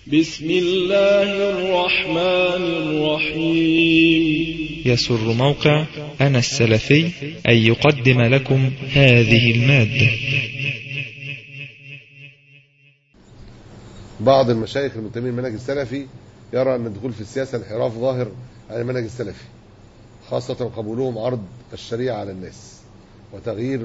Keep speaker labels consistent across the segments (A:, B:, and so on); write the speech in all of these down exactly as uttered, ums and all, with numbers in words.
A: بسم الله الرحمن الرحيم.
B: يسر موقع أنا السلفي أن يقدم لكم هذه المادة.
C: بعض المشايخ المنتمين للمنهج السلفي يرى أن الدخول في السياسة انحراف ظاهر عن المنهج السلفي، خاصة قبولهم عرض الشريعة على الناس وتغيير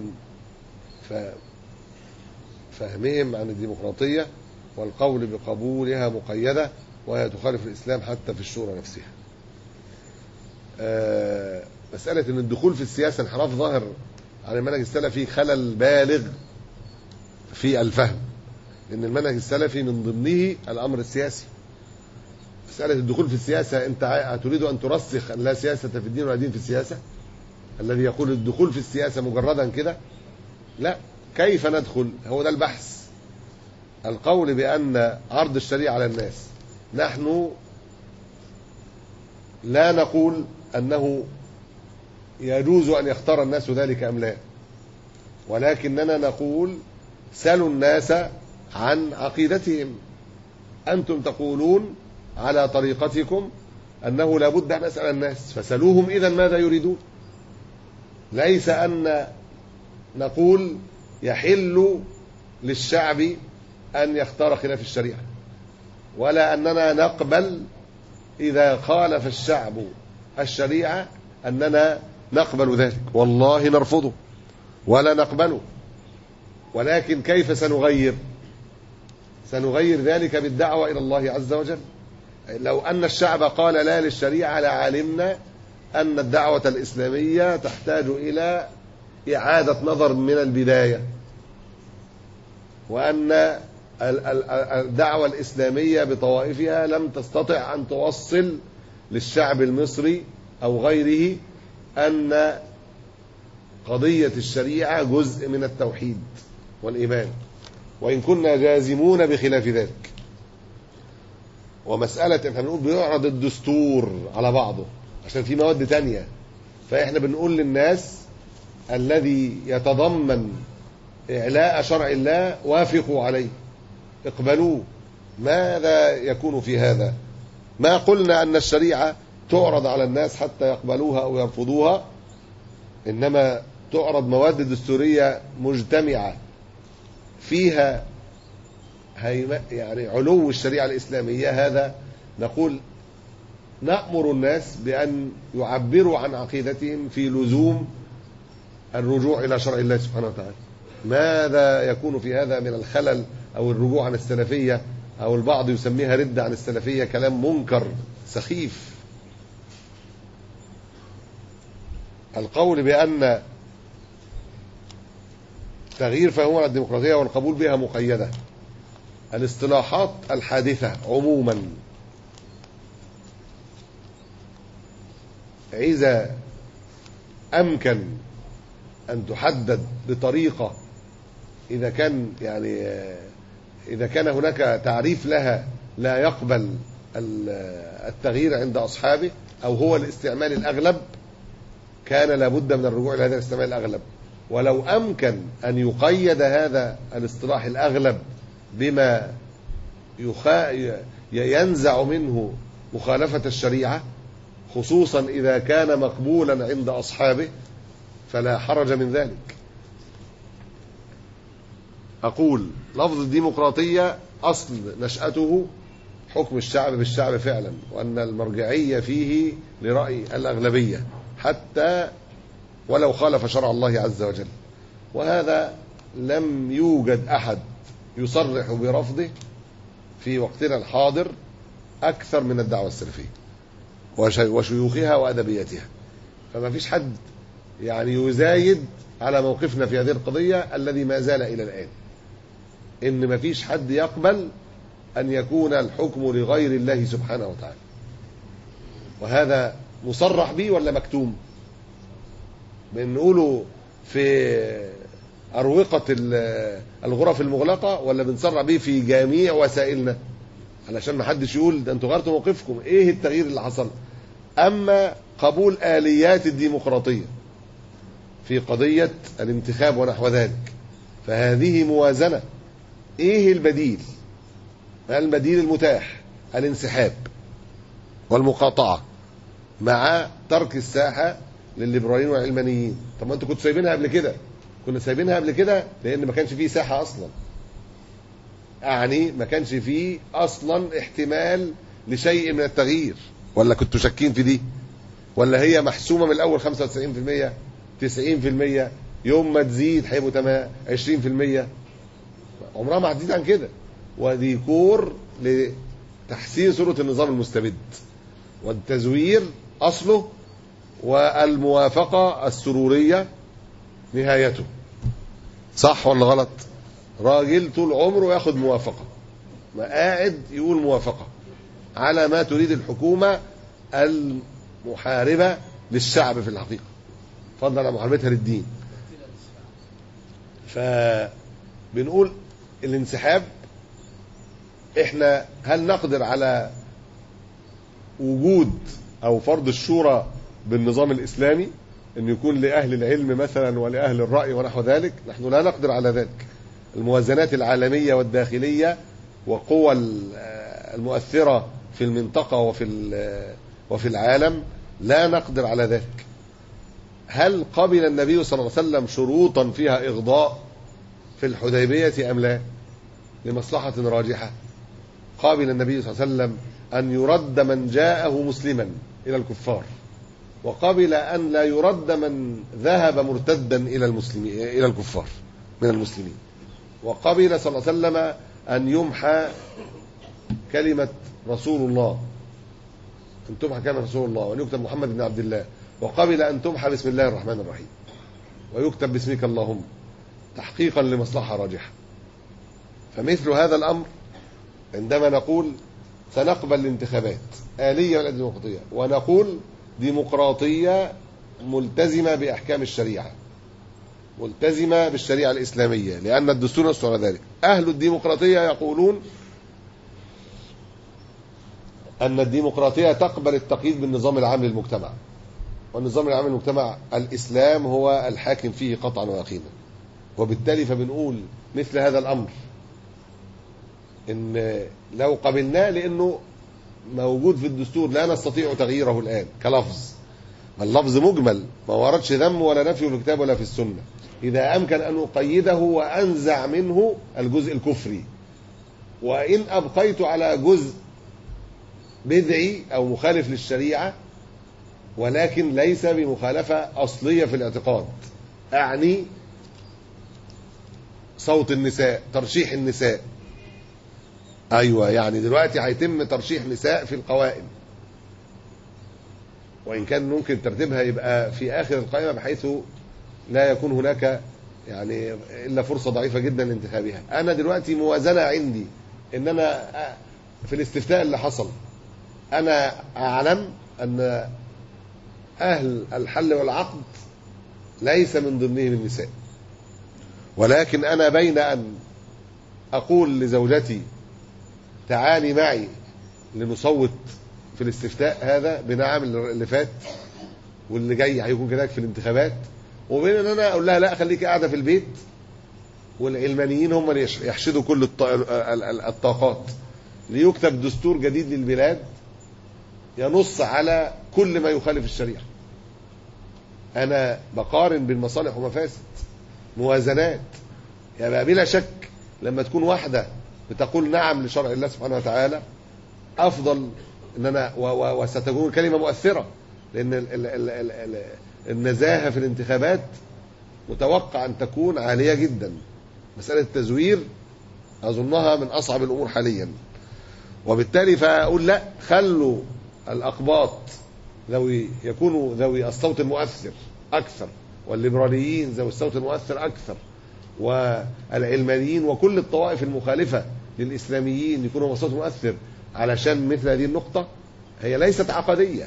C: فهمهم عن الديمقراطية والقول بقبولها مقيدة، وهي تخالف الإسلام حتى في الشورى نفسها. أه مسألة أن الدخول في السياسة انحراف ظاهر عن المنهج السلفي خلل بالغ في الفهم، لأن المنهج السلفي من ضمنه الأمر السياسي. مسألة الدخول في السياسة، أنت تريد أن ترسخ أن لا سياسة في الدين ولا دين في السياسة؟ الذي يقول الدخول في السياسة مجردا كده، لا، كيف ندخل؟ هو ده البحث. القول بأن عرض الشريعة على الناس، نحن لا نقول أنه يجوز أن يختار الناس ذلك أم لا، ولكننا نقول سلوا الناس عن عقيدتهم. أنتم تقولون على طريقتكم أنه لا بد أن أسأل الناس، فسلوهم إذن ماذا يريدون. ليس أن نقول يحل للشعب أن يختار خلاف الشريعة، ولا أننا نقبل إذا خالف الشعب الشريعة أننا نقبل ذلك، والله نرفضه ولا نقبله. ولكن كيف سنغير؟ سنغير ذلك بالدعوة إلى الله عز وجل. لو أن الشعب قال لا للشريعة لعلمنا أن الدعوة الإسلامية تحتاج إلى إعادة نظر من البداية، وأن الدعوة الإسلامية بطوائفها لم تستطع أن توصل للشعب المصري أو غيره أن قضية الشريعة جزء من التوحيد والإيمان، وإن كنا جازمون بخلاف ذلك. ومسألة احنا بنقول بيعرض الدستور على بعضه عشان في مواد تانية، فإحنا بنقول للناس الذي يتضمن إعلاء شرع الله وافقوا عليه، اقبلوه. ماذا يكون في هذا؟ ما قلنا أن الشريعة تعرض على الناس حتى يقبلوها أو يرفضوها، إنما تعرض مواد دستورية مجتمعة فيها يعني علو الشريعة الإسلامية. هذا نقول نأمر الناس بأن يعبروا عن عقيدتهم في لزوم الرجوع إلى شرع الله سبحانه وتعالى. ماذا يكون في هذا من الخلل أو الرجوع عن السلفية، أو البعض يسميها ردة عن السلفية، كلام منكر سخيف. القول بأن تغيير فهمنا الديمقراطية والقبول بها مقيدة، الاصطلاحات الحادثة عموما إذا أمكن أن تحدد بطريقة، إذا كان يعني إذا كان هناك تعريف لها لا يقبل التغيير عند أصحابه، أو هو الاستعمال الأغلب، كان لابد من الرجوع إلى هذا الاستعمال الأغلب. ولو أمكن أن يقيد هذا الاصطلاح الأغلب بما يخا ينزع منه مخالفة الشريعة، خصوصا إذا كان مقبولا عند أصحابه، فلا حرج من ذلك. أقول لفظ الديمقراطية أصل نشأته حكم الشعب بالشعب فعلا، وأن المرجعية فيه لرأي الأغلبية حتى ولو خالف شرع الله عز وجل. وهذا لم يوجد أحد يصرح برفضه في وقتنا الحاضر أكثر من الدعوة السلفية وشيوخها وأدبيتها. فما فيش حد يعني يزايد على موقفنا في هذه القضية الذي ما زال إلى الآن، إن ما فيش حد يقبل أن يكون الحكم لغير الله سبحانه وتعالى. وهذا مصرح به ولا مكتوم؟ بنقوله في أروقة الغرف المغلقة، ولا بنصرح به في جميع وسائلنا علشان ما حدش يقول ده انتوا غيرتوا موقفكم؟ ايه التغيير اللي حصل؟ أما قبول آليات الديمقراطية في قضية الانتخاب ونحو ذلك، فهذه موازنة. ايه البديل؟ البديل المتاح الانسحاب والمقاطعة مع ترك الساحة للليبراليين والعلمانيين. طب ما انتوا كنتوا سايبينها قبل كده؟ كنا سايبينها قبل كده لأن ما كانش فيه ساحة أصلا، يعني ما كانش فيه أصلا احتمال لشيء من التغيير. ولا كنتوا شاكين في دي؟ ولا هي محسومة من الأول خمسة وتسعين بالمية تسعين بالمية يوم ما تزيد هيبقوا تمام عشرين بالمية؟ عمرها ما هتزيد عن كده. وديكور لتحسين صورة النظام المستبد، والتزوير أصله، والموافقة السرورية نهايته. صح ولا غلط؟ راجل طول عمره ياخد موافقة، ما قاعد يقول موافقة على ما تريد الحكومة المحاربة للشعب في الحقيقة، فضلا عن محاربتها للدين. فبنقول الانسحاب، احنا هل نقدر على وجود او فرض الشورى بالنظام الاسلامي ان يكون لاهل العلم مثلا ولاهل الراي ونحو ذلك؟ نحن لا نقدر على ذلك. الموازنات العالميه والداخليه وقوى المؤثره في المنطقه وفي وفي العالم لا نقدر على ذلك. هل قبل النبي صلى الله عليه وسلم شروطا فيها اغضاء في الحديبيه ام لا لمصلحه راجحه؟ قابل النبي صلى الله عليه وسلم أن يرد من جاءه مسلما إلى الكفار، وقبل أن لا يرد من ذهب مرتدا إلى المسلمين إلى الكفار من المسلمين، وقبل صلى الله عليه وسلم أن يمحى كلمة رسول الله، أن تمحى كلمة رسول الله وأن يكتب محمد بن عبد الله، وقبل أن تمحى بسم الله الرحمن الرحيم ويكتب باسمك اللهم، تحقيقا لمصلحة راجحة. فمثل هذا الأمر عندما نقول سنقبل الانتخابات آلية ولا ديمقراطية، ونقول ديمقراطية ملتزمة بأحكام الشريعة، ملتزمة بالشريعة الإسلامية، لأن الدستور نص على ذلك. أهل الديمقراطية يقولون أن الديمقراطية تقبل التقييد بالنظام العام للمجتمع، والنظام العام للمجتمع الإسلام هو الحاكم فيه قطعا ويقينا. وبالتالي فبنقول مثل هذا الأمر إن لو قبلناه لأنه موجود في الدستور لا نستطيع تغييره الآن كلفظ، اللفظ مجمل ما وردش ذم ولا نفي في الكتاب ولا في السنة، إذا أمكن أن أقيده وأنزع منه الجزء الكفري، وإن أبقيت على جزء بدعي أو مخالف للشريعة ولكن ليس بمخالفة أصلية في الاعتقاد، أعني صوت النساء، ترشيح النساء. أيوة، يعني دلوقتي هيتم ترشيح نساء في القوائم، وإن كان ممكن ترتيبها يبقى في آخر القائمة بحيث لا يكون هناك يعني إلا فرصة ضعيفة جدا لانتخابها. أنا دلوقتي موازنة عندي إن أنا في الاستفتاء اللي حصل أنا أعلم أن أهل الحل والعقد ليس من ضمنهم النساء، ولكن أنا بين أن أقول لزوجتي تعالي معي لنصوت في الاستفتاء هذا بنعم اللي فات واللي جاي هيكون كذلك في الانتخابات، وبين ان انا اقول لها لا خليكي قاعده في البيت والعلمانيين هم اللي يحشدوا كل الطاقات ليكتب دستور جديد للبلاد ينص على كل ما يخالف الشريعه. انا بقارن بين مصالح ومفاسد، موازنات. يعني بلا شك لما تكون واحده بتقول نعم لشرع الله سبحانه وتعالى افضل ان انا وستكون كلمه مؤثره، لان ال ال ال ال ال النزاهه في الانتخابات متوقع ان تكون عاليه جدا. مساله التزوير اظنها من اصعب الامور حاليا، وبالتالي فاقول لا، خلوا الاقباط ذوي يكونوا ذوي الصوت المؤثر اكثر، والليبراليين ذوي الصوت المؤثر اكثر، والعلمانيين وكل الطوائف المخالفه للاسلاميين يكونوا بالصوت المؤثر، علشان مثل هذه النقطه هي ليست عقديه.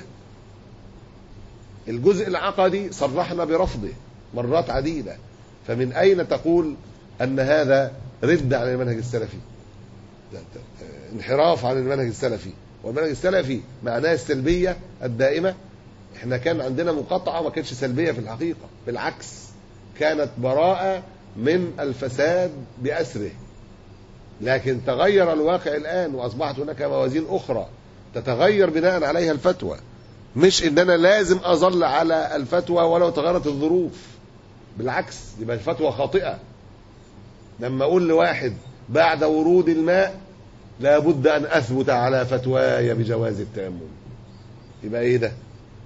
C: الجزء العقدي صرحنا برفضه مرات عديده، فمن اين تقول ان هذا رد عن المنهج السلفي، انحراف عن المنهج السلفي؟ والمنهج السلفي معناه السلبيه الدائمه. احنا كان عندنا مقاطعه ما كانتش سلبيه في الحقيقه، بالعكس كانت براءه من الفساد بأسره، لكن تغير الواقع الآن وأصبحت هناك موازين أخرى تتغير بناء عليها الفتوى، مش إن أنا لازم أظل على الفتوى ولو تغيرت الظروف. بالعكس، يبقى الفتوى خاطئة. لما أقول لواحد بعد ورود الماء لابد أن أثبت على فتواي بجواز التيمم، يبقى إيه ده؟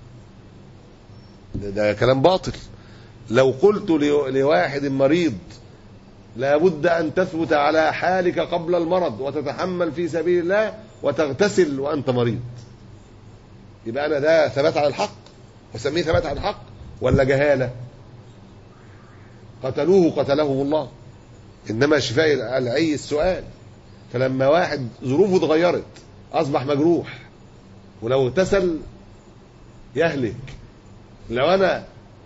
C: ده, ده كلام باطل. لو قلت لواحد مريض لابد أن تثبت على حالك قبل المرض وتتحمل في سبيل الله وتغتسل وأنت مريض، يبقى أنا ده ثبات على الحق وسميه ثبات على الحق ولا جهالة؟ قتلوه قتلهم الله، إنما شفاء العي السؤال. فلما واحد ظروفه اتغيرت أصبح مجروح ولو اغتسل يهلك، لو أنا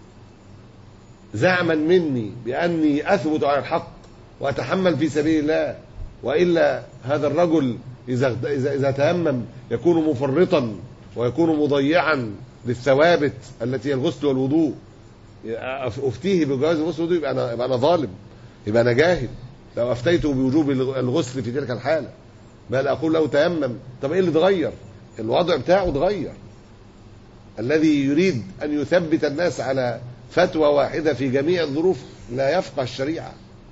C: زعما مني بأني أثبت على الحق وأتحمل في سبيل الله، وإلا هذا الرجل إذا إذا إذا تيمم يكون مفرطا ويكون مضيعا للثوابت التي هي الغسل والوضوء، أفتيه بجواز الغسل والوضوء يبقى أنا يبقى أنا ظالم، يبقى أنا جاهل لو أفتيته بوجوب الغسل في تلك الحالة. بل أقول له تيمم. طب إيه اللي اتغير؟ الوضع بتاعه اتغير. الذي يريد أن يثبت الناس على فتوى واحدة في جميع الظروف لا يفقه الشريعة.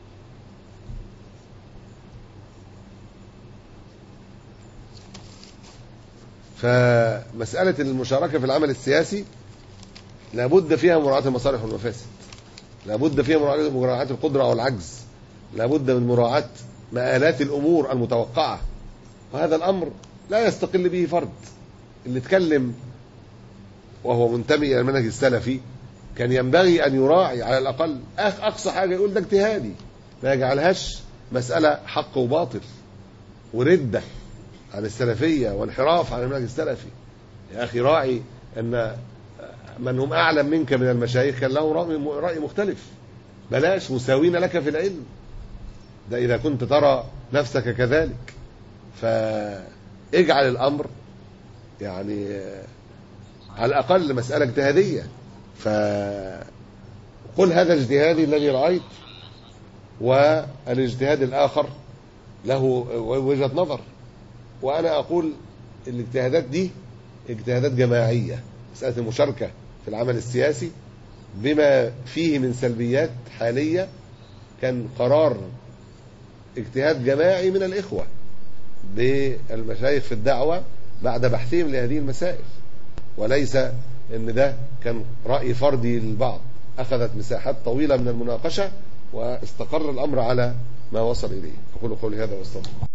C: فمسألة المشاركة في العمل السياسي لابد فيها مراعاة المصالح والمفاسد، لابد فيها مراعاة القدرة والعجز، لابد من مراعاة مآلات الأمور المتوقعة، وهذا الأمر لا يستقل به فرد. اللي اتكلم وهو منتمي إلى المنهج السلفي كان ينبغي أن يراعي على الأقل أقصى حاجة يقول ده اجتهادي، ما يجعلهاش مسألة حق وباطل وردة عن السلفية وانحراف عن المنهج السلفي. يا أخي راعي أن من هم أعلم منك من المشايخ كان له رأي مختلف، بلاش مساوين لك في العلم، ده إذا كنت ترى نفسك كذلك. فاجعل الأمر يعني على الأقل مسألة اجتهادية، فقل هذا اجتهادي الذي رأيت، والاجتهاد الآخر له وجهة نظر. وأنا أقول الاجتهادات دي اجتهادات جماعية، مسألة المشاركة في العمل السياسي بما فيه من سلبيات حالية كان قرار اجتهاد جماعي من الإخوة بالمشايخ في الدعوة بعد بحثهم لهذه المسائل، وليس ان ده كان رأي فردي للبعض. أخذت مساحات طويلة من المناقشة واستقر الأمر على ما وصل إليه. أقول قولي هذا واستغفر.